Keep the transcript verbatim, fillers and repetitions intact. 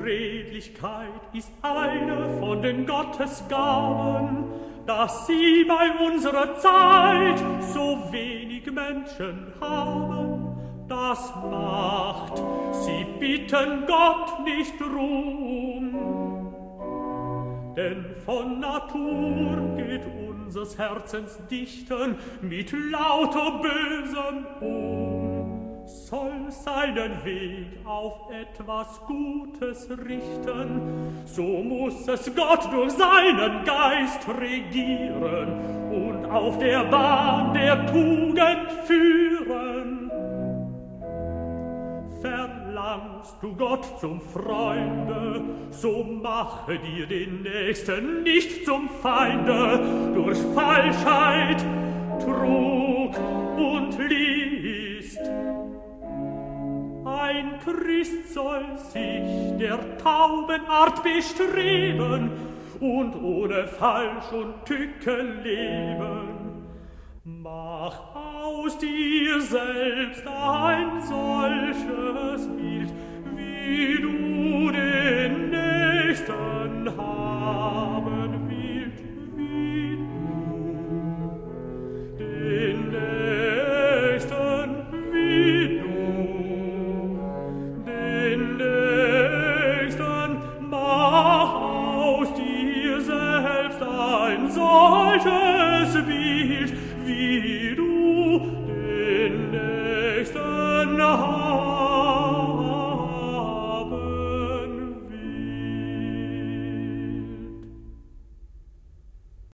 Redlichkeit ist eine von den Gottesgaben, dass sie bei unserer Zeit so wenig Menschen haben. Das macht, sie bitten Gott nicht drum. Denn von Natur geht unseres Herzens Dichten mit lauter Bösem um. Soll seinen Weg auf etwas Gutes richten, so muss es Gott durch seinen Geist regieren und auf der Bahn der Tugend führen. Verlangst du Gott zum Freunde, so mache dir den Nächsten nicht zum Feinde durch Falschheit, Trug und List. Ein Christ soll sich der Taubenart bestreben und ohne Falsch und Tücke leben. Mach aus dir selbst ein solches Bild, wie du den Nächsten haben willst, wie du den Nächsten, wie du den Nächsten, mach aus dir selbst ein solches Bild, wie du den Nächsten hast.